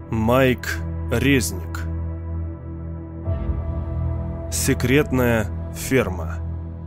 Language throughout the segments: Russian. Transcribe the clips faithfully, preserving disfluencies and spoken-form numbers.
Майк Резник. Секретная ферма.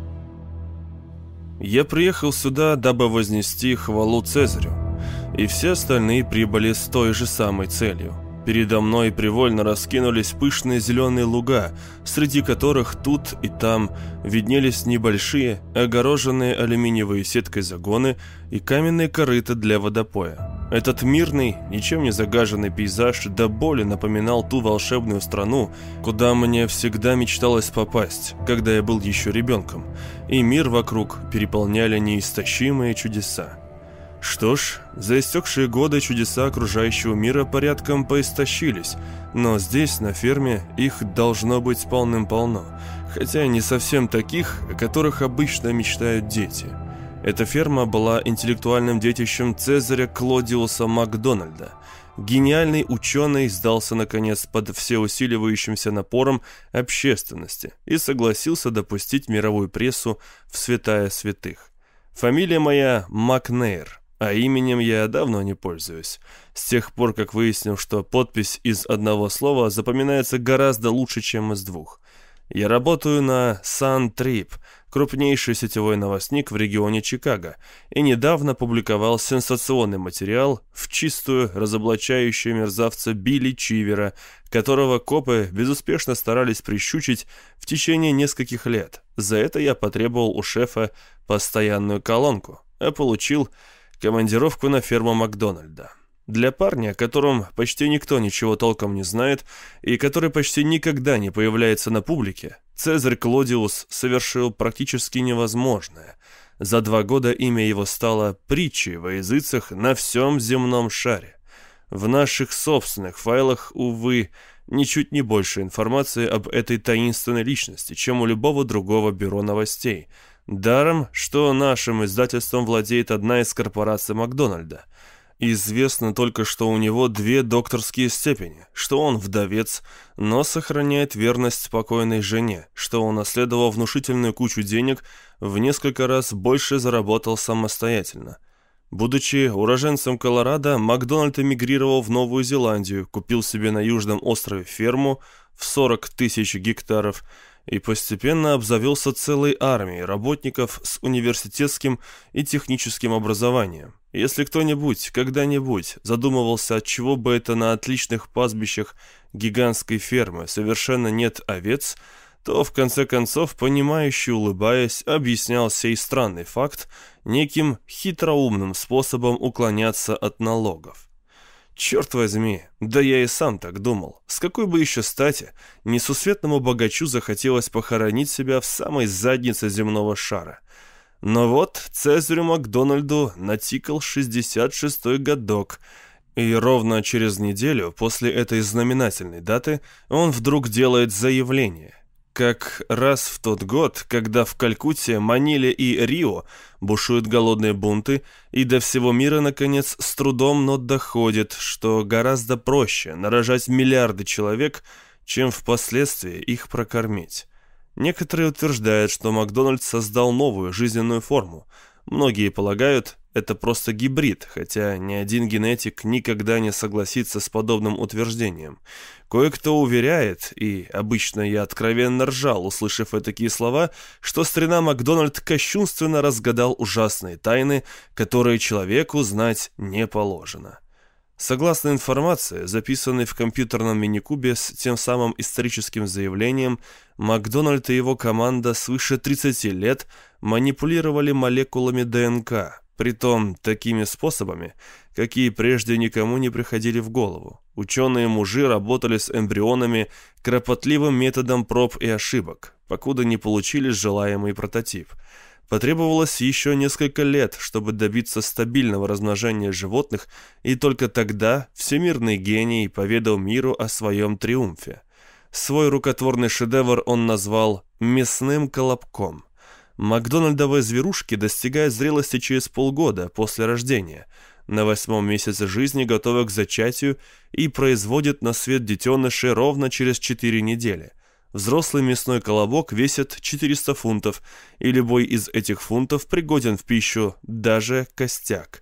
Я приехал сюда, дабы вознести хвалу Цезарю, и все остальные прибыли с той же самой целью. Передо мной привольно раскинулись пышные зеленые луга, среди которых тут и там виднелись небольшие, огороженные алюминиевой сеткой загоны и каменные корыта для водопоя. Этот мирный, ничем не загаженный пейзаж до боли напоминал ту волшебную страну, куда мне всегда мечталось попасть, когда я был еще ребенком, и мир вокруг переполняли неистощимые чудеса. Что ж, за истекшие годы чудеса окружающего мира порядком поистощились, но здесь, на ферме, их должно быть полным-полно, хотя не совсем таких, о которых обычно мечтают дети. Эта ферма была интеллектуальным детищем Цезаря Клодиуса Макдональда. Гениальный ученый сдался, наконец, под всеусиливающимся напором общественности и согласился допустить мировую прессу в святая святых. Фамилия моя Макнейр, а именем я давно не пользуюсь, с тех пор, как выяснил, что подпись из одного слова запоминается гораздо лучше, чем из двух. Я работаю на Sun Trib, крупнейший сетевой новостник в регионе Чикаго, и недавно публиковал сенсационный материал в чистую, разоблачающую мерзавца Билли Чивера, которого копы безуспешно старались прищучить в течение нескольких лет. За это я потребовал у шефа постоянную колонку, а получил командировку на ферму Макдональда. Для парня, о котором почти никто ничего толком не знает и который почти никогда не появляется на публике, Цезарь Клодиус совершил практически невозможное. За два года имя его стало притчей во языцах на всем земном шаре. В наших собственных файлах, увы, ничуть не больше информации об этой таинственной личности, чем у любого другого бюро новостей. Даром, что нашим издательством владеет одна из корпораций Макдональда. Известно только, что у него две докторские степени, что он вдовец, но сохраняет верность покойной жене, что он наследовал внушительную кучу денег, в несколько раз больше заработал самостоятельно. Будучи уроженцем Колорадо, Макдональд эмигрировал в Новую Зеландию, купил себе на южном острове ферму в сорок тысяч гектаров и постепенно обзавелся целой армией работников с университетским и техническим образованием. Если кто-нибудь когда-нибудь задумывался, отчего бы это на отличных пастбищах гигантской фермы совершенно нет овец, то в конце концов, понимающе улыбаясь, объяснял сей странный факт неким хитроумным способом уклоняться от налогов. Черт возьми, да я и сам так думал. С какой бы еще стати несусветному богачу захотелось похоронить себя в самой заднице земного шара? Но вот Цезарю Макдональду натикал шестьдесят шестой годок, и ровно через неделю после этой знаменательной даты он вдруг делает заявление. Как раз в тот год, когда в Калькутте, Маниле и Рио бушуют голодные бунты, и до всего мира, наконец, с трудом, но доходит, что гораздо проще нарожать миллиарды человек, чем впоследствии их прокормить. Некоторые утверждают, что Макдональдс создал новую жизненную форму. Многие полагают, это просто гибрид, хотя ни один генетик никогда не согласится с подобным утверждением. Кое-кто уверяет, и обычно я откровенно ржал, услышав такие слова, что старина Макдональд кощунственно разгадал ужасные тайны, которые человеку знать не положено. Согласно информации, записанной в компьютерном мини-кубе с тем самым историческим заявлением, Макдональд и его команда свыше тридцати лет манипулировали молекулами ДНК, притом такими способами, какие прежде никому не приходили в голову. Ученые-мужи работали с эмбрионами кропотливым методом проб и ошибок, покуда не получили желаемый прототип. Потребовалось еще несколько лет, чтобы добиться стабильного размножения животных, и только тогда всемирный гений поведал миру о своем триумфе. Свой рукотворный шедевр он назвал «мясным колобком». Макдональдовые зверушки достигают зрелости через полгода после рождения, на восьмом месяце жизни готовы к зачатию и производят на свет детенышей ровно через четыре недели. Взрослый мясной колобок весит четыреста фунтов, и любой из этих фунтов пригоден в пищу, даже костяк.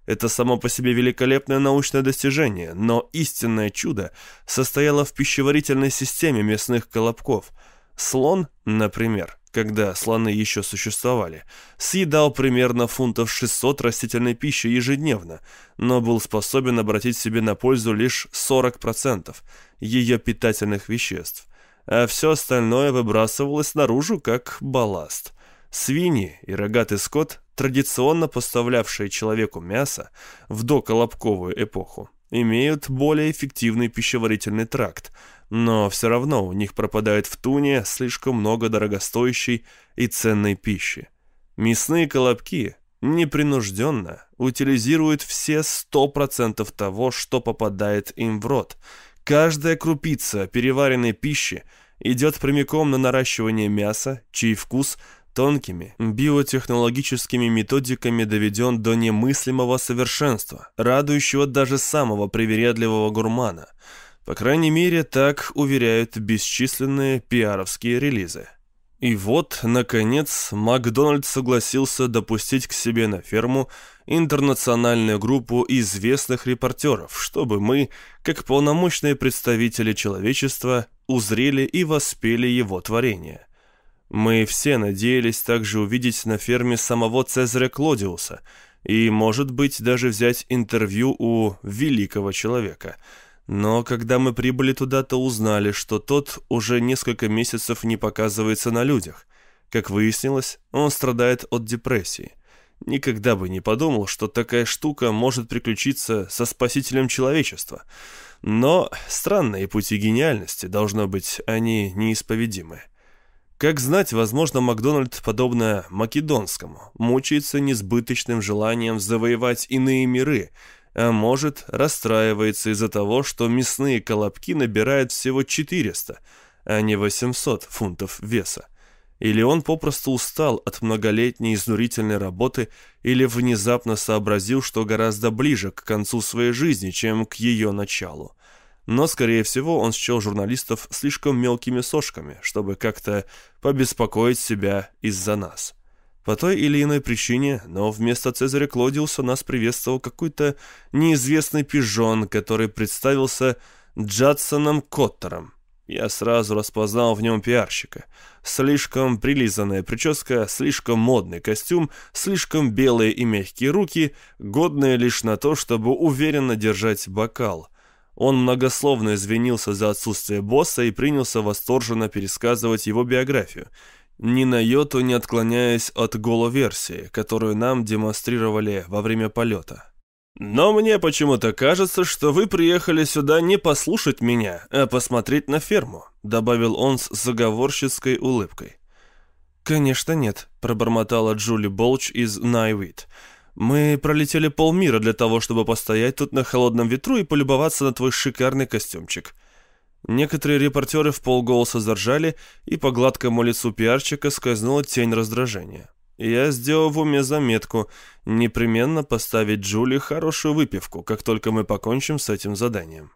Это само по себе великолепное научное достижение, но истинное чудо состояло в пищеварительной системе мясных колобков. Слон, например, когда слоны еще существовали, съедал примерно фунтов шестьсот растительной пищи ежедневно, но был способен обратить себе на пользу лишь сорок процентов ее питательных веществ, а все остальное выбрасывалось наружу как балласт. Свиньи и рогатый скот, традиционно поставлявшие человеку мясо в доколобковую эпоху, имеют более эффективный пищеварительный тракт, но все равно у них пропадает в туне слишком много дорогостоящей и ценной пищи. Мясные колобки непринужденно утилизируют все сто процентов того, что попадает им в рот. Каждая крупица переваренной пищи идет прямиком на наращивание мяса, чей вкус тонкими биотехнологическими методиками доведен до немыслимого совершенства, радующего даже самого привередливого гурмана. По крайней мере, так уверяют бесчисленные пиаровские релизы. И вот, наконец, Макдональдс согласился допустить к себе на ферму интернациональную группу известных репортеров, чтобы мы, как полномочные представители человечества, узрели и воспели его творение. Мы все надеялись также увидеть на ферме самого Цезаря Клодиуса и, может быть, даже взять интервью у великого человека. Но когда мы прибыли туда, то узнали, что тот уже несколько месяцев не показывается на людях. Как выяснилось, он страдает от депрессии. Никогда бы не подумал, что такая штука может приключиться со спасителем человечества. Но странные пути гениальности, должно быть, они неисповедимы. Как знать, возможно, Макдональд, подобно македонскому, мучается несбыточным желанием завоевать иные миры, а может, расстраивается из-за того, что мясные колобки набирают всего четыреста, а не восемьсот фунтов веса. Или он попросту устал от многолетней изнурительной работы, или внезапно сообразил, что гораздо ближе к концу своей жизни, чем к ее началу. Но, скорее всего, он счел журналистов слишком мелкими сошками, чтобы как-то побеспокоить себя из-за нас. По той или иной причине, но вместо Цезаря Клодиуса нас приветствовал какой-то неизвестный пижон, который представился Джадсоном Коттером. Я сразу распознал в нем пиарщика. Слишком прилизанная прическа, слишком модный костюм, слишком белые и мягкие руки, годные лишь на то, чтобы уверенно держать бокал. Он многословно извинился за отсутствие босса и принялся восторженно пересказывать его биографию, ни на йоту не отклоняясь от головерсии, которую нам демонстрировали во время полета. «Но мне почему-то кажется, что вы приехали сюда не послушать меня, а посмотреть на ферму», добавил он с заговорщицкой улыбкой. «Конечно нет», пробормотала Джули Болч из Найвит. «Мы пролетели полмира для того, чтобы постоять тут на холодном ветру и полюбоваться на твой шикарный костюмчик». Некоторые репортеры вполголоса заржали, и по гладкому лицу пиарчика скользнула тень раздражения. Я сделал в уме заметку непременно поставить Джули хорошую выпивку, как только мы покончим с этим заданием.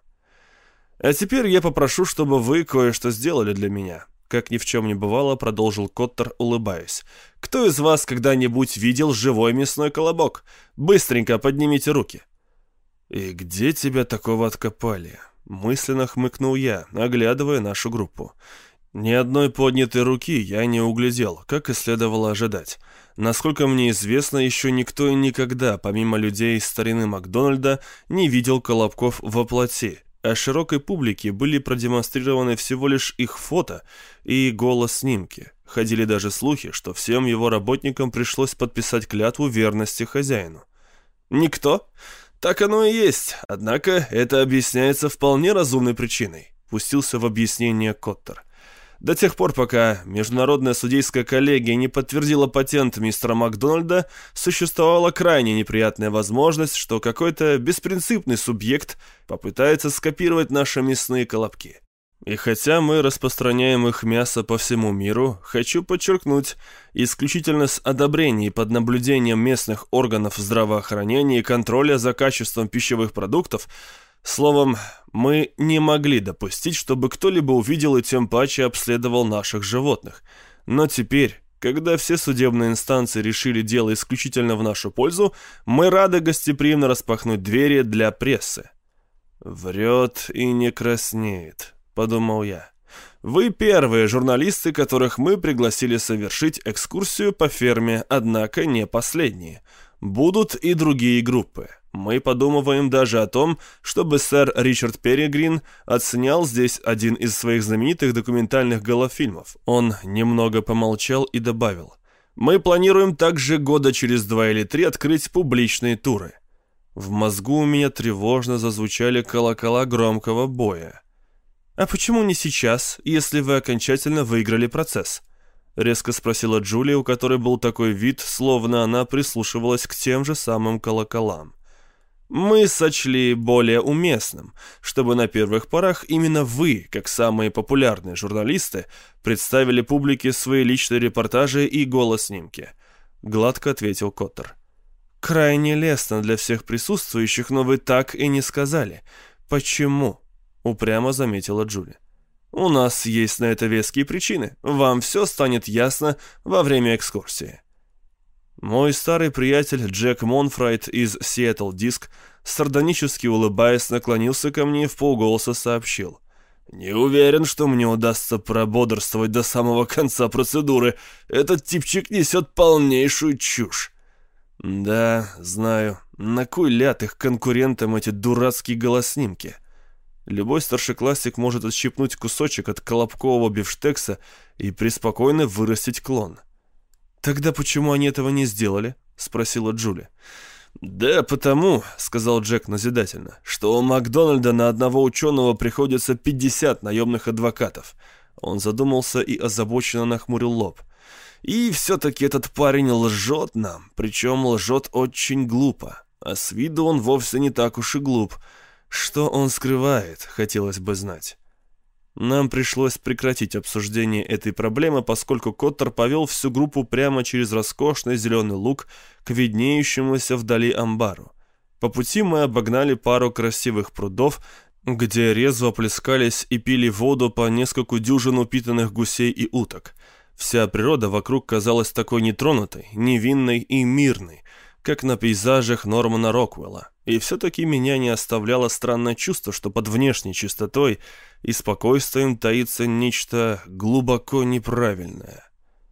«А теперь я попрошу, чтобы вы кое-что сделали для меня», как ни в чем не бывало, продолжил Коттер, улыбаясь. «Кто из вас когда-нибудь видел живой мясной колобок? Быстренько поднимите руки». «И где тебя такого откопали?» Мысленно хмыкнул я, оглядывая нашу группу. Ни одной поднятой руки я не углядел, как и следовало ожидать. Насколько мне известно, еще никто и никогда, помимо людей из старины Макдональда, не видел колобков воплоти, а широкой публике были продемонстрированы всего лишь их фото и голос-снимки. Ходили даже слухи, что всем его работникам пришлось подписать клятву верности хозяину. «Никто?» «Так оно и есть, однако это объясняется вполне разумной причиной», пустился в объяснение Коттер. «До тех пор, пока Международная судейская коллегия не подтвердила патент мистера Макдональда, существовала крайне неприятная возможность, что какой-то беспринципный субъект попытается скопировать наши мясные колобки. И хотя мы распространяем их мясо по всему миру, хочу подчеркнуть, исключительно с одобрения и под наблюдением местных органов здравоохранения и контроля за качеством пищевых продуктов, словом, мы не могли допустить, чтобы кто-либо увидел и тем паче обследовал наших животных. Но теперь, Когда все судебные инстанции решили дело исключительно в нашу пользу, мы рады гостеприимно распахнуть двери для прессы». «Врет и не краснеет», — подумал я. «Вы первые журналисты, которых мы пригласили совершить экскурсию по ферме, однако не последние. Будут и другие группы. Мы подумываем даже о том, чтобы сэр Ричард Перегрин отснял здесь один из своих знаменитых документальных голофильмов». Он немного помолчал и добавил: «Мы планируем также года через два или три открыть публичные туры». В мозгу у меня тревожно зазвучали колокола громкого боя. «А почему не сейчас, если вы окончательно выиграли процесс?» — резко спросила Джулия, у которой был такой вид, словно она прислушивалась к тем же самым колоколам. «Мы сочли более уместным, чтобы на первых порах именно вы, как самые популярные журналисты, представили публике свои личные репортажи и голосснимки», — гладко ответил Коттер. «Крайне лестно для всех присутствующих, но вы так и не сказали. Почему?» — упрямо заметила Джулия. «У нас есть на это веские причины. Вам все станет ясно во время экскурсии». Мой старый приятель Джек Монфрайт из Seattle Disc, сардонически улыбаясь, наклонился ко мне и вполголоса сообщил: «Не уверен, что мне удастся прободрствовать до самого конца процедуры. Этот типчик несет полнейшую чушь». «Да, знаю. На кой ляд их конкурентам эти дурацкие голоснимки? Любой старшеклассник может отщипнуть кусочек от колобкового бифштекса и преспокойно вырастить клон». «Тогда почему они этого не сделали?» — спросила Джули. «Да потому, — сказал Джек назидательно, — что у Макдональда на одного ученого приходится пятьдесят наемных адвокатов». Он задумался и озабоченно нахмурил лоб. «И все-таки этот парень лжет нам, причем лжет очень глупо. А с виду он вовсе не так уж и глуп. Что он скрывает, хотелось бы знать». Нам пришлось прекратить обсуждение этой проблемы, поскольку Коттер повел всю группу прямо через роскошный зеленый луг к виднеющемуся вдали амбару. По пути мы обогнали пару красивых прудов, где резво плескались и пили воду по нескольку дюжин упитанных гусей и уток. Вся природа вокруг казалась такой нетронутой, невинной и мирной, как на пейзажах Нормана Роквелла. И все-таки меня не оставляло странное чувство, что под внешней чистотой и спокойствием таится нечто глубоко неправильное.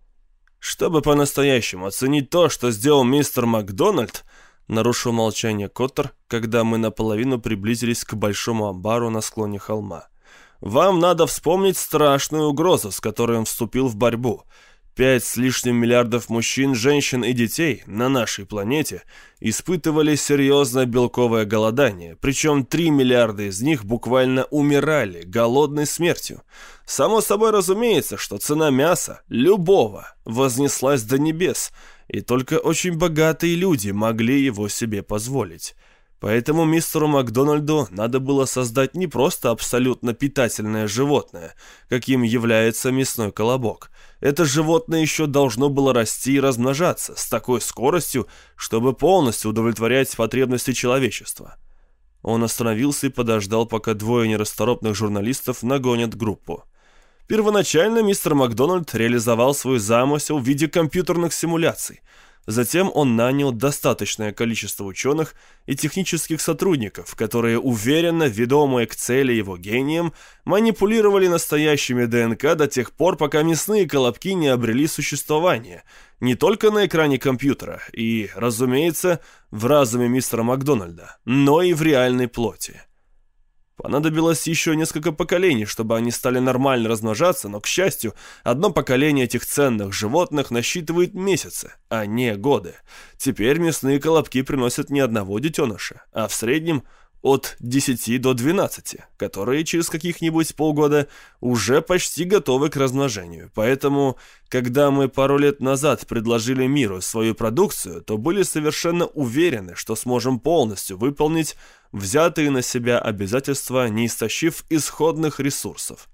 «Чтобы по-настоящему оценить то, что сделал мистер Макдональд», нарушил молчание Коттер, когда мы наполовину приблизились к большому амбару на склоне холма, «вам надо вспомнить страшную угрозу, с которой он вступил в борьбу. Пять с лишним миллиардов мужчин, женщин и детей на нашей планете испытывали серьезное белковое голодание, причем три миллиарда из них буквально умирали голодной смертью. Само собой разумеется, что цена мяса, любого, вознеслась до небес, и только очень богатые люди могли его себе позволить. Поэтому мистеру Макдональду надо было создать не просто абсолютно питательное животное, каким является мясной колобок. Это животное еще должно было расти и размножаться с такой скоростью, чтобы полностью удовлетворять потребности человечества. Он остановился и подождал, пока двое нерасторопных журналистов нагонят группу. Первоначально мистер Макдональд реализовал свой замысел в виде компьютерных симуляций. Затем он нанял достаточное количество ученых и технических сотрудников, которые, уверенно ведомые к цели его гением, манипулировали настоящими ДНК до тех пор, пока мясные колобки не обрели существование, не только на экране компьютера и, разумеется, в разуме мистера Макдональда, но и в реальной плоти. Понадобилось еще несколько поколений, чтобы они стали нормально размножаться, но, к счастью, одно поколение этих ценных животных насчитывает месяцы, а не годы. Теперь мясные колобки приносят не одного детеныша, а в среднем от десяти до двенадцати, которые через каких-нибудь полгода уже почти готовы к размножению. Поэтому, когда мы пару лет назад предложили миру свою продукцию, то были совершенно уверены, что сможем полностью выполнить взятые на себя обязательства, не истощив исходных ресурсов.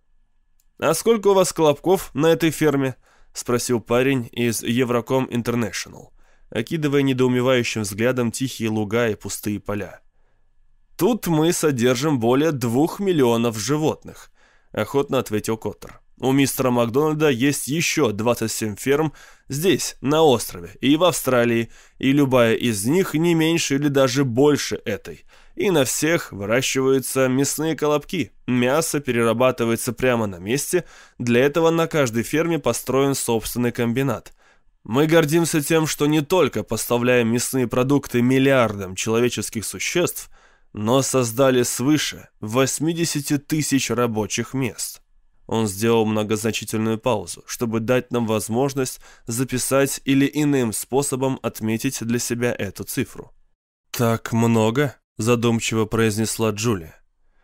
«А сколько у вас колобков на этой ферме?» — спросил парень из Евроком Интернешнл, окидывая недоумевающим взглядом тихие луга и пустые поля. «Тут мы содержим более двух миллионов животных», — охотно ответил Коттер. У мистера Макдональда есть еще двадцать семь ферм здесь, на острове, и в Австралии, и любая из них не меньше или даже больше этой. И на всех выращиваются мясные колобки. Мясо перерабатывается прямо на месте, для этого на каждой ферме построен собственный комбинат. Мы гордимся тем, что не только поставляем мясные продукты миллиардам человеческих существ, но создали свыше восемьдесят тысяч рабочих мест. Он сделал многозначительную паузу, чтобы дать нам возможность записать или иным способом отметить для себя эту цифру. «Так много?» – задумчиво произнесла Джулия.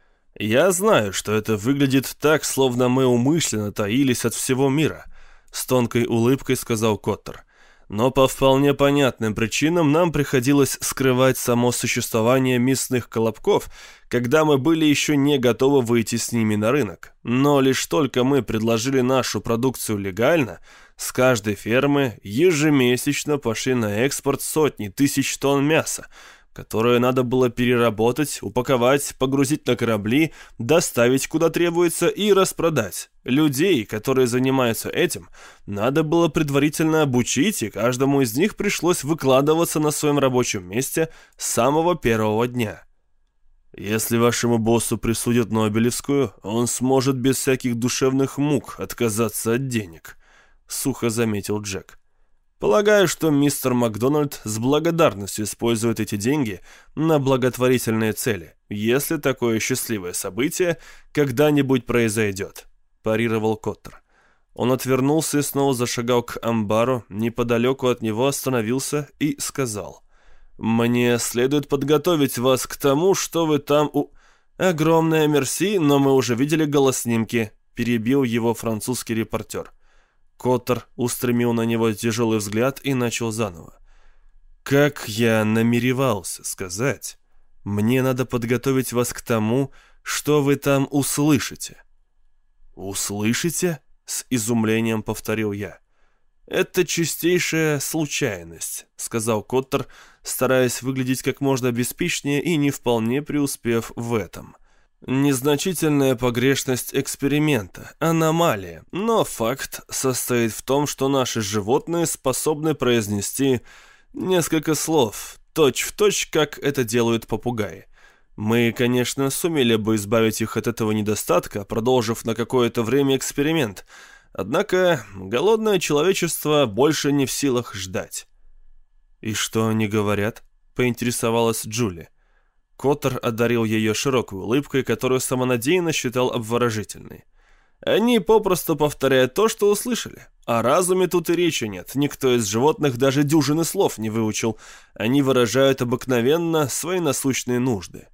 «Я знаю, что это выглядит так, словно мы умышленно таились от всего мира», – с тонкой улыбкой сказал Коттер. «Но по вполне понятным причинам нам приходилось скрывать само существование мясных колобков, когда мы были еще не готовы выйти с ними на рынок. Но лишь только мы предложили нашу продукцию легально, с каждой фермы ежемесячно пошли на экспорт сотни тысяч тонн мяса, которое надо было переработать, упаковать, погрузить на корабли, доставить куда требуется и распродать. Людей, которые занимаются этим, надо было предварительно обучить, и каждому из них пришлось выкладываться на своем рабочем месте с самого первого дня. Если вашему боссу присудят Нобелевскую, он сможет без всяких душевных мук отказаться от денег», — сухо заметил Джек. «Полагаю, что мистер Макдональд с благодарностью использует эти деньги на благотворительные цели, если такое счастливое событие когда-нибудь произойдет», – парировал Коттер. Он отвернулся и снова зашагал к амбару, неподалеку от него остановился и сказал: «Мне следует подготовить вас к тому, что вы там у...» «Огромное мерси, но мы уже видели голоснимки», – перебил его французский репортер. Коттер устремил на него тяжелый взгляд и начал заново. «Как я намеревался сказать, мне надо подготовить вас к тому, что вы там услышите». «Услышите?» — с изумлением повторил я. «Это чистейшая случайность», — сказал Коттер, стараясь выглядеть как можно беспечнее и не вполне преуспев в этом. «Незначительная погрешность эксперимента, аномалия, но факт состоит в том, что наши животные способны произнести несколько слов, точь-в-точь, как это делают попугаи. Мы, конечно, сумели бы избавить их от этого недостатка, продолжив на какое-то время эксперимент, однако голодное человечество больше не в силах ждать». «И что они говорят?» — поинтересовалась Джулия. Коттер одарил ее широкой улыбкой, которую самонадеянно считал обворожительной. «Они попросту повторяют то, что услышали. О разуме тут и речи нет. Никто из животных даже дюжины слов не выучил. Они выражают обыкновенно свои насущные нужды».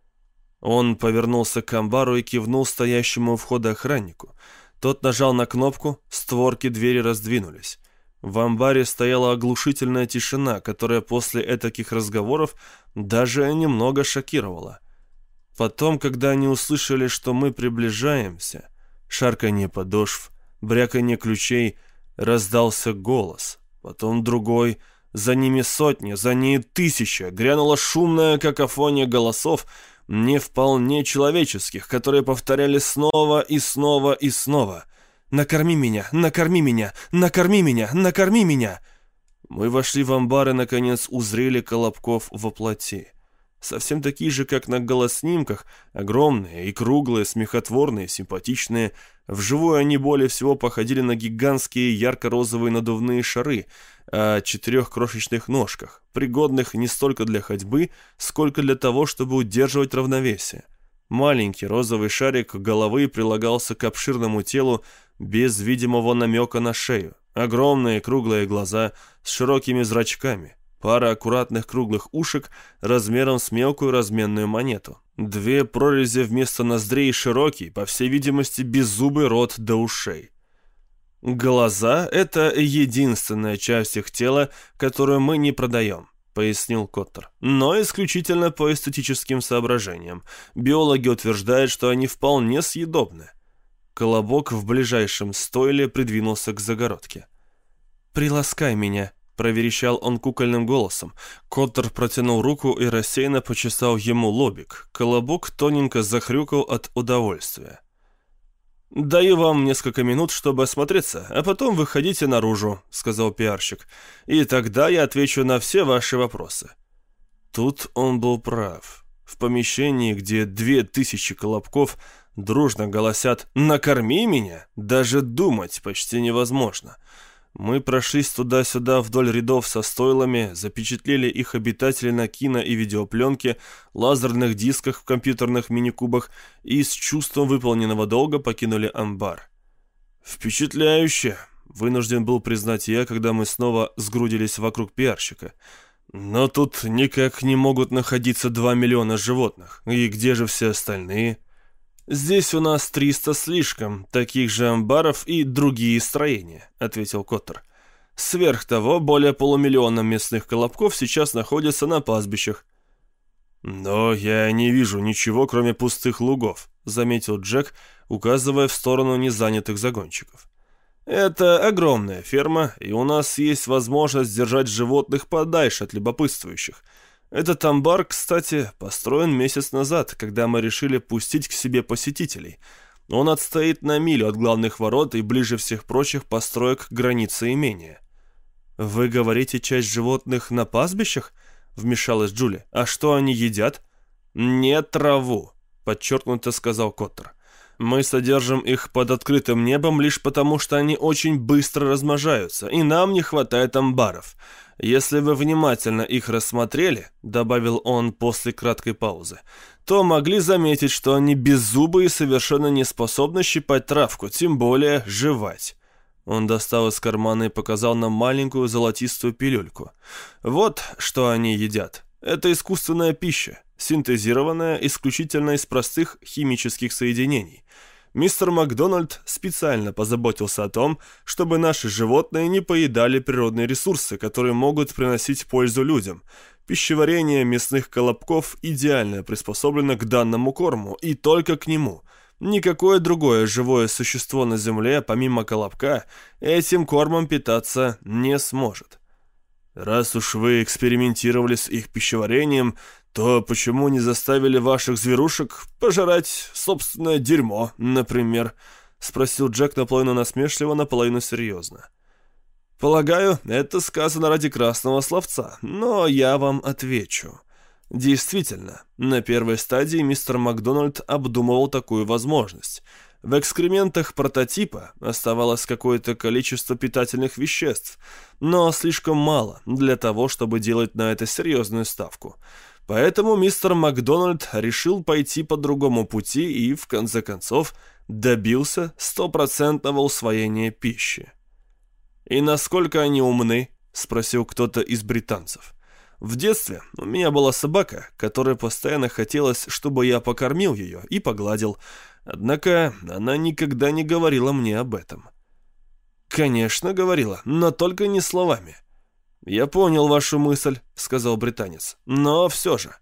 Он повернулся к амбару и кивнул стоящему у входа охраннику. Тот нажал на кнопку, створки двери раздвинулись. В амбаре стояла оглушительная тишина, которая после этаких разговоров даже немного шокировала. Потом, когда они услышали, что мы приближаемся, шарканье подошв, бряканье ключей, раздался голос, потом другой, за ними сотни, за ней тысяча, грянула шумная какофония голосов, не вполне человеческих, которые повторяли снова и снова и снова: «Накорми меня! Накорми меня! Накорми меня! Накорми меня!» Мы вошли в амбар и, наконец, узрели колобков во плоти. Совсем такие же, как на голоснимках, огромные и круглые, смехотворные, симпатичные. Вживую они более всего походили на гигантские ярко-розовые надувные шары о четырех крошечных ножках, пригодных не столько для ходьбы, сколько для того, чтобы удерживать равновесие. Маленький розовый шарик головы прилагался к обширному телу без видимого намека на шею. Огромные круглые глаза с широкими зрачками, пара аккуратных круглых ушек размером с мелкую разменную монету, две прорези вместо ноздрей и широкий, по всей видимости, беззубый рот до ушей. «Глаза — это единственная часть их тела, которую мы не продаем», — пояснил Коттер. «Но исключительно по эстетическим соображениям. Биологи утверждают, что они вполне съедобны». Колобок в ближайшем стойле придвинулся к загородке. «Приласкай меня», — проверещал он кукольным голосом. Коттер протянул руку и рассеянно почесал ему лобик. Колобок тоненько захрюкал от удовольствия. «Даю вам несколько минут, чтобы осмотреться, а потом выходите наружу», — сказал пиарщик. «И тогда я отвечу на все ваши вопросы». Тут он был прав. В помещении, где две тысячи колобков дружно голосят «накорми меня», даже думать почти невозможно. Мы прошлись туда-сюда вдоль рядов со стойлами, запечатлели их обитателей на кино- и видеопленке, лазерных дисках в компьютерных мини-кубах и с чувством выполненного долга покинули амбар. «Впечатляюще!» — вынужден был признать я, когда мы снова сгрудились вокруг пиарщика. «Но тут никак не могут находиться два миллиона животных. И где же все остальные?» «Здесь у нас триста слишком, таких же амбаров и другие строения», — ответил Коттер. «Сверх того, более полумиллиона мясных колобков сейчас находятся на пастбищах». «Но я не вижу ничего, кроме пустых лугов», — заметил Джек, указывая в сторону незанятых загончиков. «Это огромная ферма, и у нас есть возможность держать животных подальше от любопытствующих. Этот амбар, кстати, построен месяц назад, когда мы решили пустить к себе посетителей. Он отстоит на милю от главных ворот и ближе всех прочих построек к границе имения». «Вы говорите, часть животных на пастбищах?» — вмешалась Джули. «А что они едят?» «Не траву», — подчеркнуто сказал Коттер. «Мы содержим их под открытым небом лишь потому, что они очень быстро размножаются, и нам не хватает амбаров. Если вы внимательно их рассмотрели, — добавил он после краткой паузы, — то могли заметить, что они беззубые и совершенно не способны щипать травку, тем более жевать». Он достал из кармана и показал нам маленькую золотистую пилюльку. «Вот что они едят. Это искусственная пища, синтезированная исключительно из простых химических соединений. Мистер Макдональд специально позаботился о том, чтобы наши животные не поедали природные ресурсы, которые могут приносить пользу людям. Пищеварение мясных колобков идеально приспособлено к данному корму и только к нему. Никакое другое живое существо на Земле, помимо колобка, этим кормом питаться не сможет». «Раз уж вы экспериментировали с их пищеварением, то почему не заставили ваших зверушек пожрать собственное дерьмо, например?» — спросил Джек наполовину насмешливо, наполовину серьезно. «Полагаю, это сказано ради красного словца, но я вам отвечу. Действительно, на первой стадии мистер Макдональд обдумывал такую возможность. В экскрементах прототипа оставалось какое-то количество питательных веществ, но слишком мало для того, чтобы делать на это серьезную ставку. Поэтому мистер Макдональд решил пойти по другому пути и, в конце концов, добился стопроцентного усвоения пищи. «И насколько они умны?» — спросил кто-то из британцев. «В детстве у меня была собака, которой постоянно хотелось, чтобы я покормил ее и погладил. Однако она никогда не говорила мне об этом». «Конечно, говорила, но только не словами». «Я понял вашу мысль», — сказал британец, — «но все же».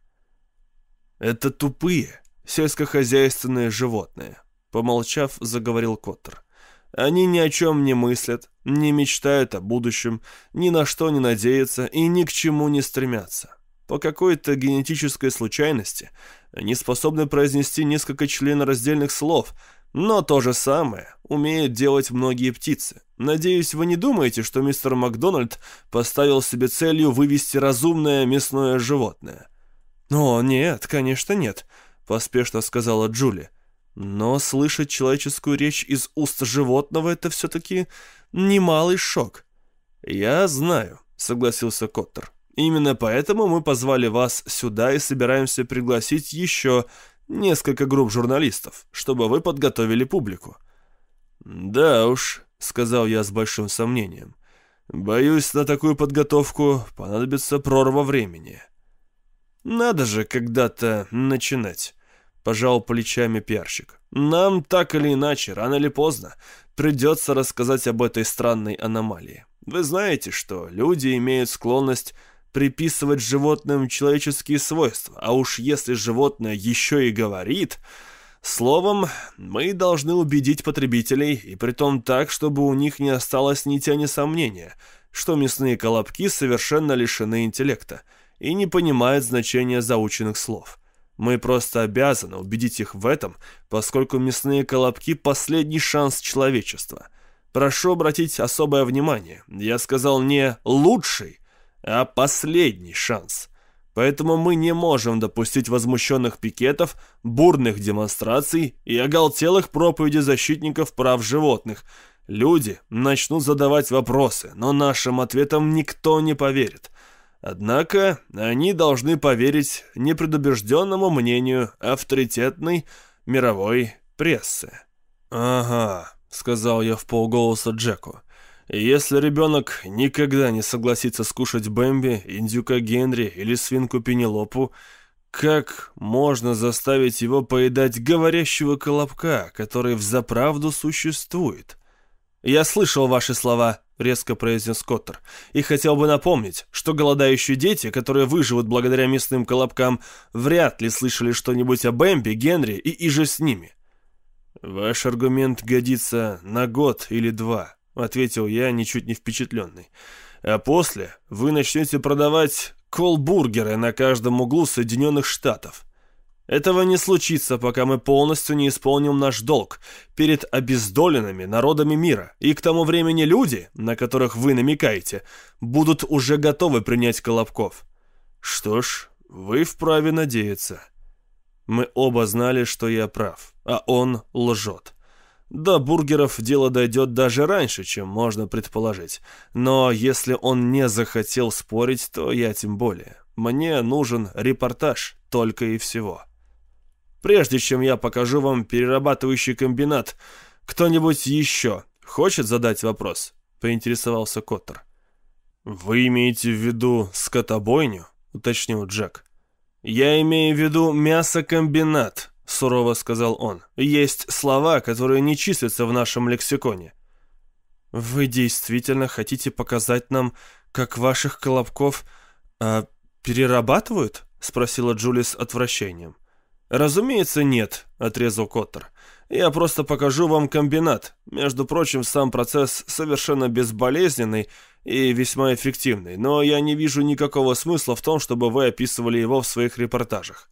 «Это тупые сельскохозяйственные животные», — помолчав, заговорил Коттер. «Они ни о чем не мыслят, не мечтают о будущем, ни на что не надеются и ни к чему не стремятся. По какой-то генетической случайности они способны произнести несколько членораздельных слов, но то же самое умеют делать многие птицы. Надеюсь, вы не думаете, что мистер Макдональд поставил себе целью вывести разумное мясное животное?» «О, нет, конечно нет», — поспешно сказала Джули. «Но слышать человеческую речь из уст животного — это все-таки немалый шок». «Я знаю», — согласился Коттер. «Именно поэтому мы позвали вас сюда и собираемся пригласить еще несколько групп журналистов, чтобы вы подготовили публику». «Да уж», — сказал я с большим сомнением. «Боюсь, на такую подготовку понадобится прорва времени». «Надо же когда-то начинать», — пожал плечами пиарщик. «Нам так или иначе, рано или поздно, придется рассказать об этой странной аномалии. Вы знаете, что люди имеют склонность приписывать животным человеческие свойства, а уж если животное еще и говорит... Словом, мы должны убедить потребителей, и притом так, чтобы у них не осталось ни тени сомнения, что мясные колобки совершенно лишены интеллекта и не понимают значения заученных слов. Мы просто обязаны убедить их в этом, поскольку мясные колобки – последний шанс человечества. Прошу обратить особое внимание. Я сказал не «лучший», а «последний шанс». Поэтому мы не можем допустить возмущенных пикетов, бурных демонстраций и оголтелых проповедей защитников прав животных. Люди начнут задавать вопросы, но нашим ответам никто не поверит. Однако они должны поверить непредубежденному мнению авторитетной мировой прессы. «Ага», — сказал я вполголоса Джеку. «Если ребенок никогда не согласится скушать Бэмби, индюка Генри или свинку Пенелопу, как можно заставить его поедать говорящего колобка, который взаправду существует?» «Я слышал ваши слова», — резко произнес Коттер, «и хотел бы напомнить, что голодающие дети, которые выживут благодаря мясным колобкам, вряд ли слышали что-нибудь о Бэмби, Генри и иже с ними». «Ваш аргумент годится на год или два», — ответил я, ничуть не впечатленный. «А после вы начнете продавать колбургеры на каждом углу Соединенных Штатов. Этого не случится, пока мы полностью не исполним наш долг перед обездоленными народами мира, и к тому времени люди, на которых вы намекаете, будут уже готовы принять колобков». «Что ж, вы вправе надеяться». Мы оба знали, что я прав, а он лжет. До бургеров дело дойдет даже раньше, чем можно предположить. Но если он не захотел спорить, то я тем более. Мне нужен репортаж только и всего. Прежде чем я покажу вам перерабатывающий комбинат, кто-нибудь еще хочет задать вопрос?» — поинтересовался Коттер. «Вы имеете в виду скотобойню?» — уточнил Джек. «Я имею в виду мясокомбинат», — сурово сказал он. «Есть слова, которые не числятся в нашем лексиконе». «Вы действительно хотите показать нам, как ваших колобков а, перерабатывают?» — спросила Джули с отвращением. «Разумеется, нет», — отрезал Коттер. «Я просто покажу вам комбинат. Между прочим, сам процесс совершенно безболезненный и весьма эффективный, но я не вижу никакого смысла в том, чтобы вы описывали его в своих репортажах».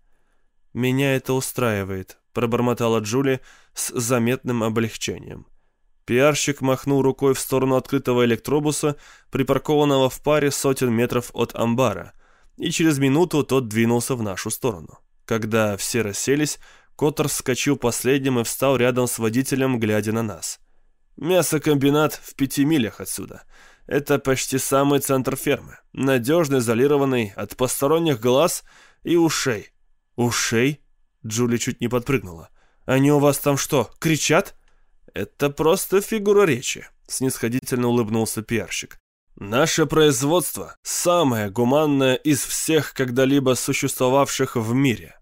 «Меня это устраивает», — пробормотала Джули с заметным облегчением. Пиарщик махнул рукой в сторону открытого электробуса, припаркованного в паре сотен метров от амбара, и через минуту тот двинулся в нашу сторону. Когда все расселись, Коттер вскочил последним и встал рядом с водителем, глядя на нас. «Мясокомбинат в пяти милях отсюда. Это почти самый центр фермы, надежно изолированный от посторонних глаз и ушей». «Ушей?» — Джули чуть не подпрыгнула. «Они у вас там что, кричат?» «Это просто фигура речи», — снисходительно улыбнулся пиарщик. «Наше производство самое гуманное из всех когда-либо существовавших в мире».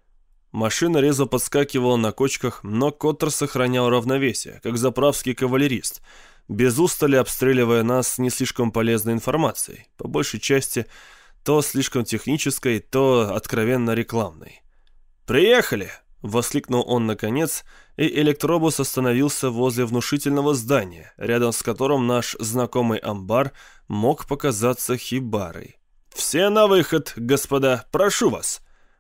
Машина резво подскакивала на кочках, но Коттер сохранял равновесие, как заправский кавалерист, без устали обстреливая нас не слишком полезной информацией, по большей части то слишком технической, то откровенно рекламной. «Приехали!» — воскликнул он наконец, и электробус остановился возле внушительного здания, рядом с которым наш знакомый амбар мог показаться хибарой. «Все на выход, господа, прошу вас!»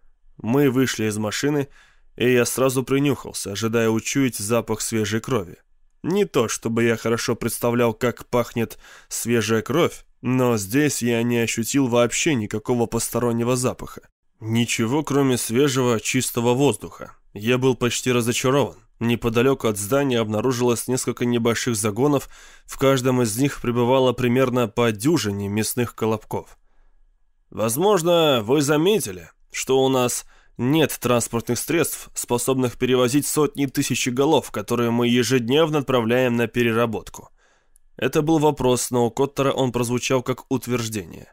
Мы вышли из машины, и я сразу принюхался, ожидая учуять запах свежей крови. Не то, чтобы я хорошо представлял, как пахнет свежая кровь, но здесь я не ощутил вообще никакого постороннего запаха. Ничего, кроме свежего, чистого воздуха. Я был почти разочарован. Неподалеку от здания обнаружилось несколько небольших загонов, в каждом из них пребывало примерно по дюжине мясных колобков. «Возможно, вы заметили, что у нас нет транспортных средств, способных перевозить сотни тысяч голов, которые мы ежедневно отправляем на переработку». Это был вопрос, но у Коттера он прозвучал как утверждение.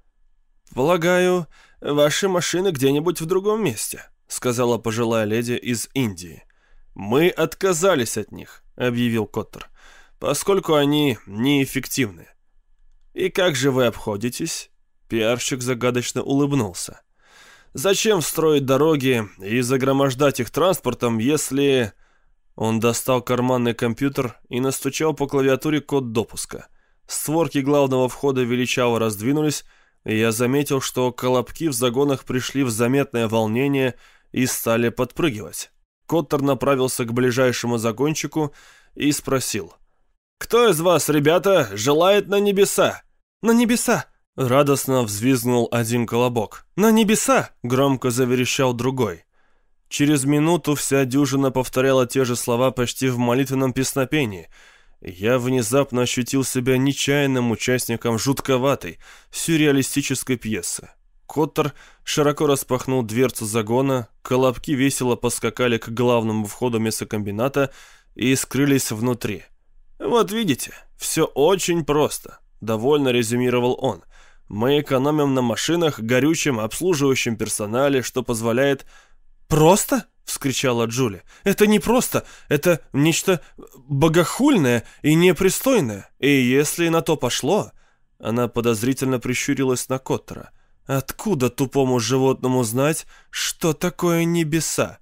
«Полагаю, ваши машины где-нибудь в другом месте», — сказала пожилая леди из Индии. «Мы отказались от них», — объявил Коттер, «поскольку они неэффективны». «И как же вы обходитесь?» Пиарщик загадочно улыбнулся. «Зачем строить дороги и загромождать их транспортом, если...» Он достал карманный компьютер и настучал по клавиатуре код допуска. Створки главного входа величаво раздвинулись, и я заметил, что колобки в загонах пришли в заметное волнение и стали подпрыгивать. Коттор направился к ближайшему загончику и спросил: «Кто из вас, ребята, желает на небеса?» «На небеса!» — радостно взвизгнул один колобок. «На небеса!» — громко заверещал другой. Через минуту вся дюжина повторяла те же слова почти в молитвенном песнопении. Я внезапно ощутил себя нечаянным участником жутковатой, сюрреалистической пьесы. Коттор широко распахнул дверцу загона, колобки весело поскакали к главному входу мясокомбината и скрылись внутри. «Вот видите, все очень просто», — довольно резюмировал он. «Мы экономим на машинах, горючем, обслуживающем персонале, что позволяет...» «Просто?» — вскричала Джули. «Это не просто, это нечто богохульное и непристойное. И если на то пошло...» Она подозрительно прищурилась на Коттора. «Откуда тупому животному знать, что такое небеса?»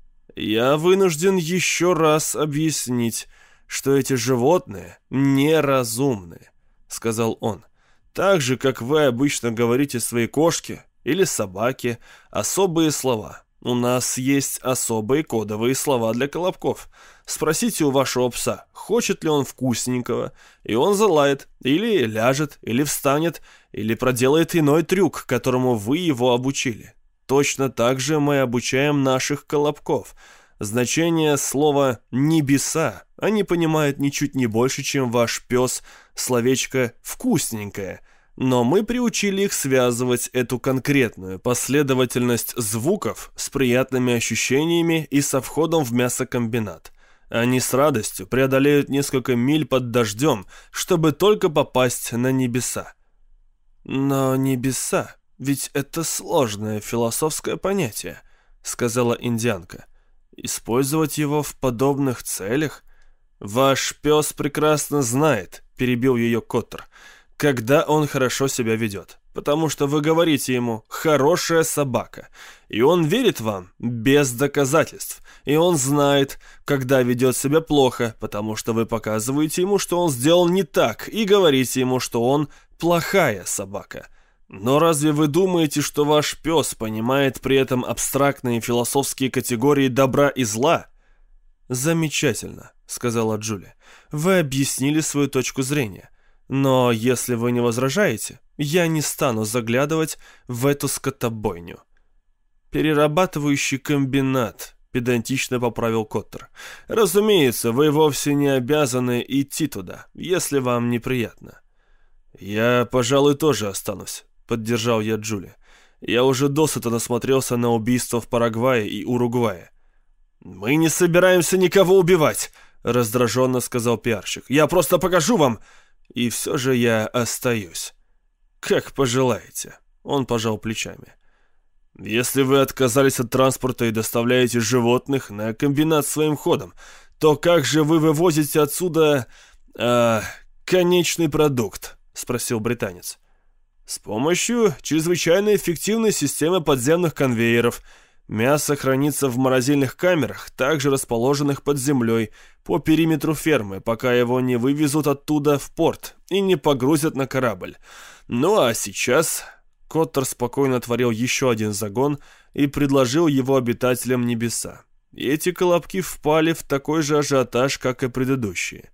«Я вынужден еще раз объяснить, что эти животные неразумны», — сказал он. «Так же, как вы обычно говорите своей кошке или собаке особые слова. У нас есть особые кодовые слова для колобков. Спросите у вашего пса, хочет ли он вкусненького, и он залает, или ляжет, или встанет, или проделает иной трюк, которому вы его обучили. Точно так же мы обучаем наших колобков. Значение слова «небеса» они понимают ничуть не больше, чем ваш пес словечко «вкусненькое». Но мы приучили их связывать эту конкретную последовательность звуков с приятными ощущениями и со входом в мясокомбинат. Они с радостью преодолеют несколько миль под дождем, чтобы только попасть на небеса. «Но небеса, ведь это сложное философское понятие», — сказала индианка. «Использовать его в подобных целях...» «Ваш пес прекрасно знает», — перебил ее Коттор, «когда он хорошо себя ведет, потому что вы говорите ему «хорошая собака», и он верит вам без доказательств, и он знает, когда ведет себя плохо, потому что вы показываете ему, что он сделал не так, и говорите ему, что он плохая собака. Но разве вы думаете, что ваш пес понимает при этом абстрактные философские категории добра и зла?» «Замечательно», — сказала Джули. «Вы объяснили свою точку зрения. Но если вы не возражаете, я не стану заглядывать в эту скотобойню». «Перерабатывающий комбинат», — педантично поправил Коттор. «Разумеется, вы вовсе не обязаны идти туда, если вам неприятно». «Я, пожалуй, тоже останусь», — поддержал я Джули. «Я уже досыта насмотрелся на убийства в Парагвае и Уругвае». «Мы не собираемся никого убивать», — раздраженно сказал пиарщик. «Я просто покажу вам...» «И все же я остаюсь». «Как пожелаете», — он пожал плечами. «Если вы отказались от транспорта и доставляете животных на комбинат своим ходом, то как же вы вывозите отсюда... Э, конечный продукт?» — спросил британец. «С помощью чрезвычайно эффективной системы подземных конвейеров. Мясо хранится в морозильных камерах, также расположенных под землей, по периметру фермы, пока его не вывезут оттуда в порт и не погрузят на корабль. Ну а сейчас...» Коттор спокойно отворил еще один загон и предложил его обитателям небеса. И эти колобки впали в такой же ажиотаж, как и предыдущие.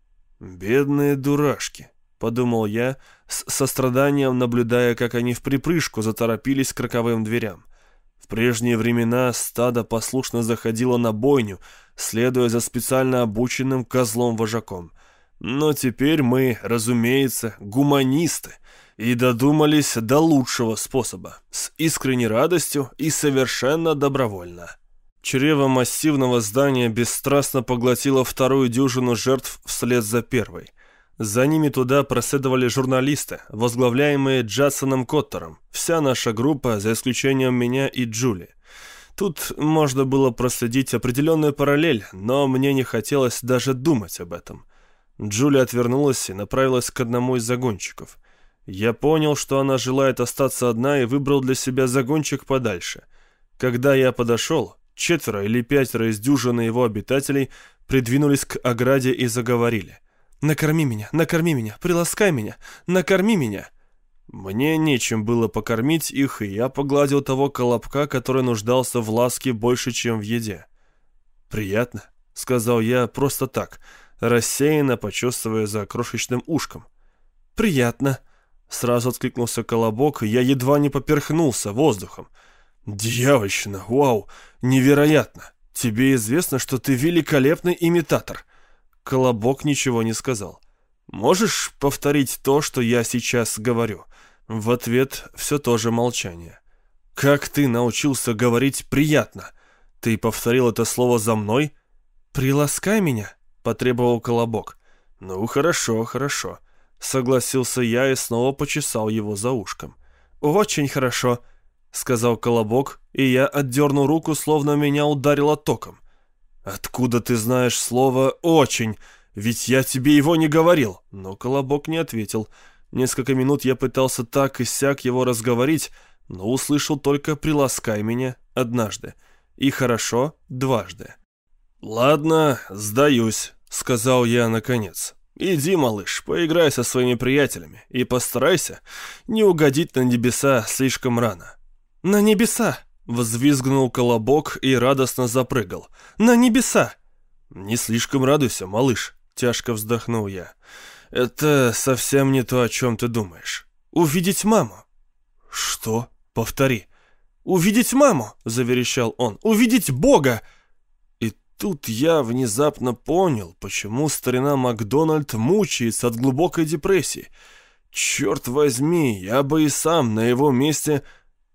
«Бедные дурашки», — подумал я, с состраданием наблюдая, как они в припрыжку заторопились к роковым дверям. В прежние времена стадо послушно заходило на бойню, следуя за специально обученным козлом-вожаком. Но теперь мы, разумеется, гуманисты, и додумались до лучшего способа, с искренней радостью и совершенно добровольно. Чрево массивного здания бесстрастно поглотило вторую дюжину жертв вслед за первой. За ними туда проследовали журналисты, возглавляемые Джадсоном Коттором, вся наша группа, за исключением меня и Джули. Тут можно было проследить определенную параллель, но мне не хотелось даже думать об этом. Джули отвернулась и направилась к одному из загончиков. Я понял, что она желает остаться одна, и выбрал для себя загончик подальше. Когда я подошел, четверо или пятеро из дюжины его обитателей придвинулись к ограде и заговорили. «Накорми меня, накорми меня, приласкай меня, накорми меня». Мне нечем было покормить их, и я погладил того колобка, который нуждался в ласке больше, чем в еде. «Приятно», — сказал я просто так, рассеянно почесывая за крошечным ушком. «Приятно», — сразу откликнулся колобок, и я едва не поперхнулся воздухом. «Дьявольщина, вау, невероятно! Тебе известно, что ты великолепный имитатор». Колобок ничего не сказал. «Можешь повторить то, что я сейчас говорю?» В ответ все то же молчание. «Как ты научился говорить «приятно»? Ты повторил это слово за мной?» «Приласкай меня», — потребовал колобок. «Ну, хорошо, хорошо», — согласился я и снова почесал его за ушком. «Очень хорошо», — сказал колобок, и я отдернул руку, словно меня ударило током. «Откуда ты знаешь слово «очень»? Ведь я тебе его не говорил». Но колобок не ответил. Несколько минут я пытался так и сяк его разговорить, но услышал только «приласкай меня» однажды и «хорошо» дважды. «Ладно, сдаюсь», — сказал я наконец. «Иди, малыш, поиграй со своими приятелями и постарайся не угодить на небеса слишком рано». «На небеса!» — взвизгнул колобок и радостно запрыгал. «На небеса!» «Не слишком радуйся, малыш», — тяжко вздохнул я. «Это совсем не то, о чем ты думаешь». «Увидеть маму». «Что? Повтори». «Увидеть маму», — заверещал он. «Увидеть Бога». И тут я внезапно понял, почему старина Макдональд мучается от глубокой депрессии. Черт возьми, я бы и сам на его месте...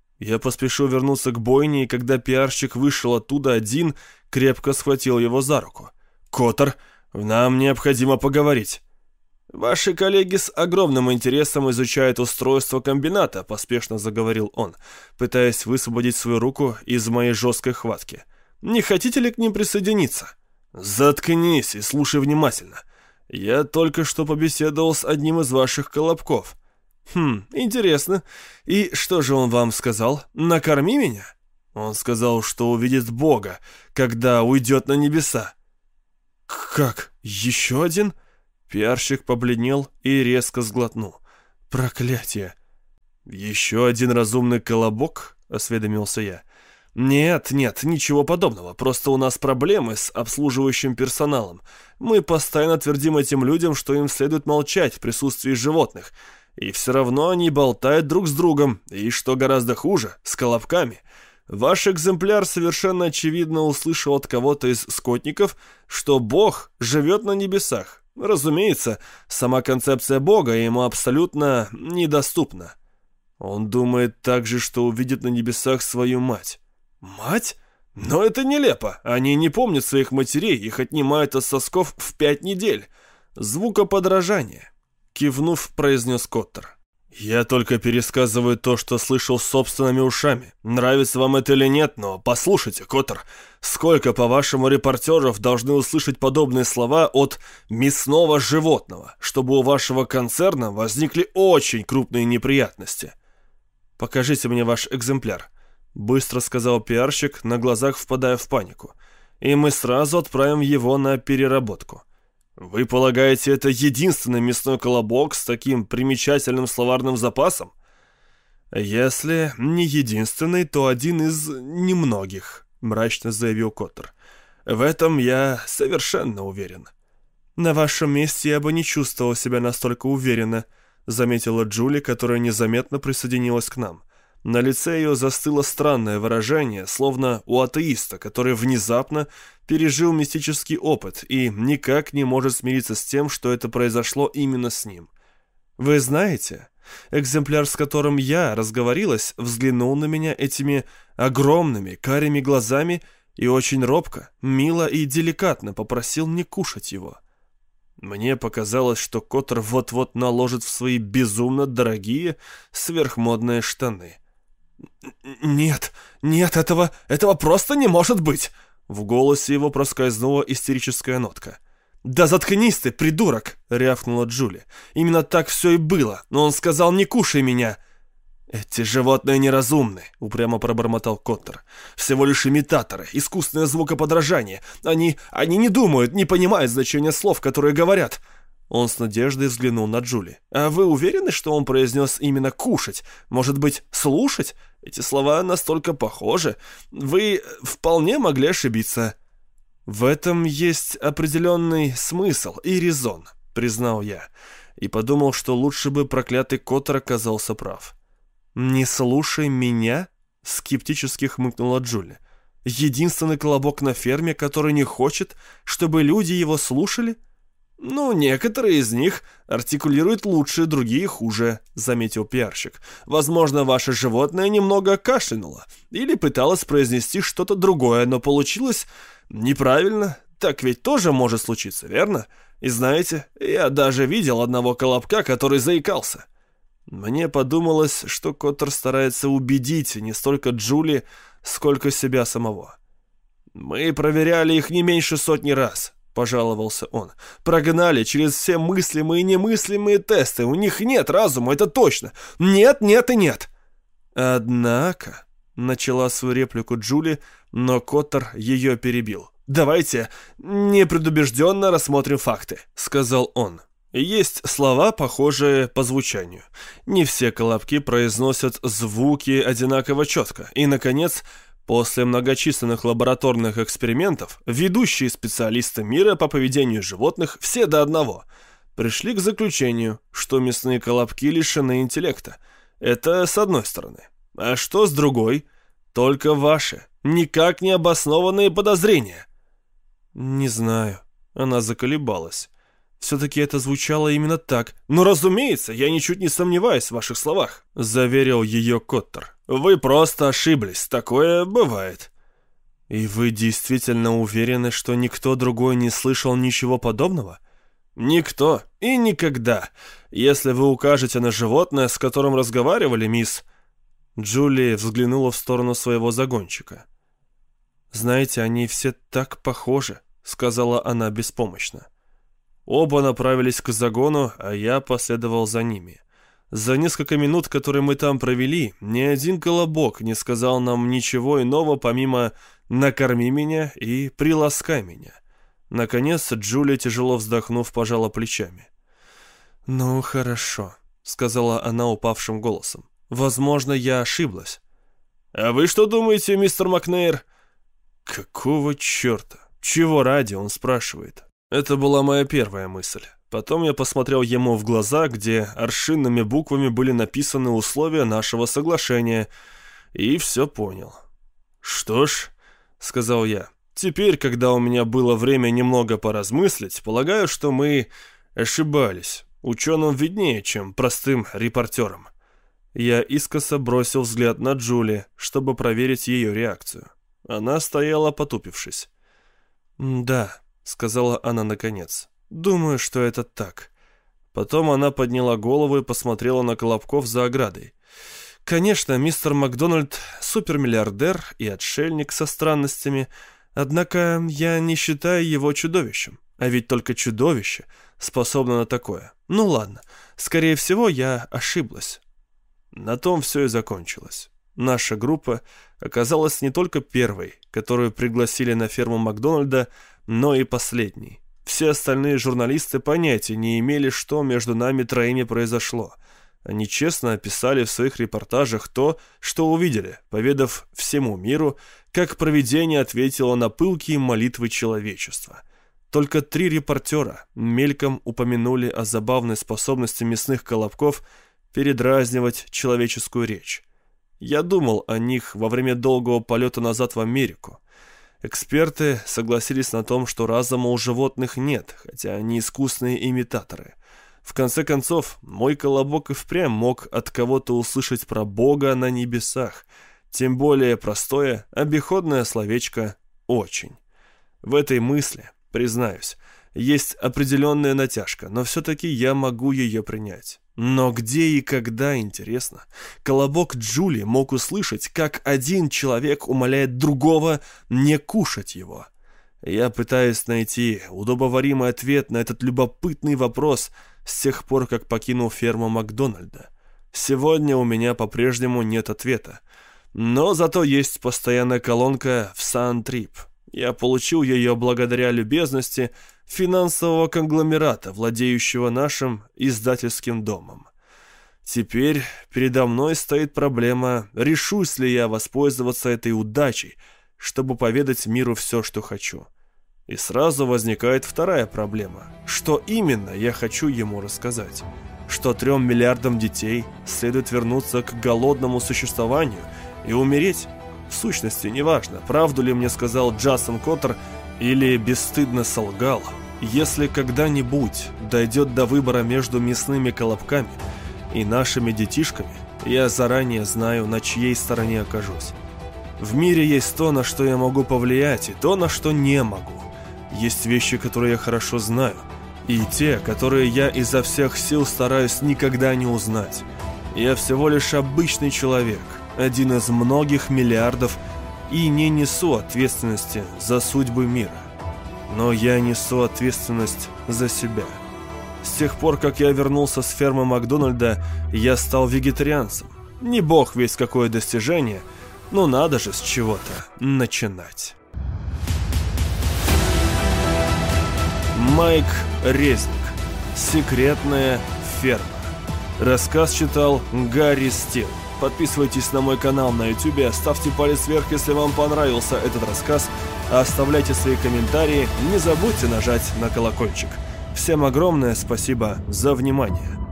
Я поспешил вернуться к бойне, и когда пиарщик вышел оттуда один, крепко схватил его за руку. «Коттер, нам необходимо поговорить». «Ваши коллеги с огромным интересом изучают устройство комбината», — поспешно заговорил он, пытаясь высвободить свою руку из моей жесткой хватки. «Не хотите ли к ним присоединиться?» «Заткнись и слушай внимательно. Я только что побеседовал с одним из ваших колобков». «Хм, интересно. И что же он вам сказал? Накорми меня?» «Он сказал, что увидит Бога, когда уйдет на небеса». «Как? Еще один?» Пиарщик побледнел и резко сглотнул. «Проклятие!» «Еще один разумный колобок?» — осведомился я. «Нет, нет, ничего подобного. Просто у нас проблемы с обслуживающим персоналом. Мы постоянно твердим этим людям, что им следует молчать в присутствии животных. И все равно они болтают друг с другом. И, что гораздо хуже, с колобками. Ваш экземпляр совершенно очевидно услышал от кого-то из скотников, что Бог живет на небесах. Разумеется, сама концепция Бога ему абсолютно недоступна. Он думает также, что увидит на небесах свою мать». «Мать? Но это нелепо. Они не помнят своих матерей, их отнимают от сосков в пять недель. Звукоподражание», — кивнув, произнес Коттер. «Я только пересказываю то, что слышал собственными ушами. Нравится вам это или нет, но послушайте, Коттер, сколько, по-вашему, репортеров должны услышать подобные слова от мясного животного, чтобы у вашего концерна возникли очень крупные неприятности?» «Покажите мне ваш экземпляр», — быстро сказал пиарщик, на глазах впадая в панику. «И мы сразу отправим его на переработку». «Вы полагаете, это единственный мясной колобок с таким примечательным словарным запасом?» «Если не единственный, то один из немногих», — мрачно заявил Коттер. «В этом я совершенно уверен». «На вашем месте я бы не чувствовал себя настолько уверенно», — заметила Джули, которая незаметно присоединилась к нам. На лице ее застыло странное выражение, словно у атеиста, который внезапно пережил мистический опыт и никак не может смириться с тем, что это произошло именно с ним. «Вы знаете, экземпляр, с которым я разговорилась, взглянул на меня этими огромными карими глазами и очень робко, мило и деликатно попросил не кушать его». Мне показалось, что Коттер вот-вот наложит в свои безумно дорогие сверхмодные штаны. «Нет, нет, этого, этого просто не может быть!» В голосе его проскользнула истерическая нотка. «Да заткнись ты, придурок!» — рявкнула Джули. «Именно так все и было, но он сказал, не кушай меня!» «Эти животные неразумны», — упрямо пробормотал Коттер. «Всего лишь имитаторы, искусственное звукоподражание. Они, они не думают, не понимают значения слов, которые говорят». Он с надеждой взглянул на Джули. «А вы уверены, что он произнес именно «кушать»? Может быть, «слушать»? Эти слова настолько похожи. Вы вполне могли ошибиться». «В этом есть определенный смысл и резон», — признал я. И подумал, что лучше бы проклятый Коттер оказался прав. «Не слушай меня?» — скептически хмыкнула Джули. «Единственный колобок на ферме, который не хочет, чтобы люди его слушали?» «Ну, некоторые из них артикулируют лучше, другие хуже», — заметил пиарщик. «Возможно, ваше животное немного кашлянуло или пыталось произнести что-то другое, но получилось неправильно. Так ведь тоже может случиться, верно? И знаете, я даже видел одного колобка, который заикался». Мне подумалось, что Коттер старается убедить не столько Джули, сколько себя самого. «Мы проверяли их не меньше сотни раз», — пожаловался он. «Прогнали через все мыслимые и немыслимые тесты. У них нет разума, это точно. Нет, нет и нет». «Однако», — начала свою реплику Джули, но Коттер ее перебил. «Давайте непредубежденно рассмотрим факты», — сказал он. «Есть слова, похожие по звучанию. Не все колобки произносят звуки одинаково четко. И, наконец, после многочисленных лабораторных экспериментов ведущие специалисты мира по поведению животных, все до одного, пришли к заключению, что мясные колобки лишены интеллекта. Это с одной стороны. А что с другой? Только ваши, никак не обоснованные подозрения». «Не знаю». Она заколебалась. «Все-таки это звучало именно так». «Ну, разумеется, я ничуть не сомневаюсь в ваших словах», — заверил ее Коттер. «Вы просто ошиблись, такое бывает». «И вы действительно уверены, что никто другой не слышал ничего подобного?» «Никто и никогда. Если вы укажете на животное, с которым разговаривали, мисс...» Джули взглянула в сторону своего загончика. «Знаете, они все так похожи», — сказала она беспомощно. Оба направились к загону, а я последовал за ними. За несколько минут, которые мы там провели, ни один колобок не сказал нам ничего иного, помимо «накорми меня» и «приласкай меня». Наконец, Джулия, тяжело вздохнув, пожала плечами. «Ну, хорошо», — сказала она упавшим голосом. «Возможно, я ошиблась». «А вы что думаете, мистер Макнейр?» «Какого черта? Чего ради?» — он спрашивает. Это была моя первая мысль. Потом я посмотрел ему в глаза, где аршинными буквами были написаны условия нашего соглашения, и все понял. «Что ж», — сказал я, — «теперь, когда у меня было время немного поразмыслить, полагаю, что мы ошибались. Ученым виднее, чем простым репортерам». Я искоса бросил взгляд на Джули, чтобы проверить ее реакцию. Она стояла, потупившись. «Да», — сказала она наконец. «Думаю, что это так». Потом она подняла голову и посмотрела на колобков за оградой. «Конечно, мистер Макдональд — супермиллиардер и отшельник со странностями, однако я не считаю его чудовищем. А ведь только чудовище способно на такое. Ну ладно, скорее всего, я ошиблась». На том все и закончилось. Наша группа оказалась не только первой, которую пригласили на ферму Макдональда, но и последней. Все остальные журналисты понятия не имели, что между нами троими произошло. Они честно описали в своих репортажах то, что увидели, поведав всему миру, как провидение ответило на пылкие молитвы человечества. Только три репортера мельком упомянули о забавной способности мясных колобков передразнивать человеческую речь. Я думал о них во время долгого полета назад в Америку. Эксперты согласились на том, что разума у животных нет, хотя они искусные имитаторы. В конце концов, мой колобок и впрямь мог от кого-то услышать про Бога на небесах, тем более простое, обиходное словечко «очень». В этой мысли, признаюсь, есть определенная натяжка, но все-таки я могу ее принять. Но где и когда, интересно, колобок Джули мог услышать, как один человек умоляет другого не кушать его? Я пытаюсь найти удобоваримый ответ на этот любопытный вопрос с тех пор, как покинул ферму Макдональда. Сегодня у меня по-прежнему нет ответа. Но зато есть постоянная колонка в Сан-Трип. Я получил ее благодаря любезности финансового конгломерата, владеющего нашим издательским домом. Теперь передо мной стоит проблема, решусь ли я воспользоваться этой удачей, чтобы поведать миру все, что хочу. И сразу возникает вторая проблема. Что именно я хочу ему рассказать? Что трем миллиардам детей следует вернуться к голодному существованию и умереть? В сущности, неважно, правду ли мне сказал Джасон Коттер или бесстыдно солгал. Если когда-нибудь дойдет до выбора между мясными колобками и нашими детишками, я заранее знаю, на чьей стороне окажусь. В мире есть то, на что я могу повлиять, и то, на что не могу. Есть вещи, которые я хорошо знаю, и те, которые я изо всех сил стараюсь никогда не узнать. Я всего лишь обычный человек, один из многих миллиардов, и не несу ответственности за судьбы мира. Но я несу ответственность за себя. С тех пор, как я вернулся с фермы Макдональда, я стал вегетарианцем. Не бог весть какое достижение, но надо же с чего-то начинать. Майк Резник. Секретная ферма. Рассказ читал Гарри Стил. Подписывайтесь на мой канал на ютубе, ставьте палец вверх, если вам понравился этот рассказ, оставляйте свои комментарии, не забудьте нажать на колокольчик. Всем огромное спасибо за внимание.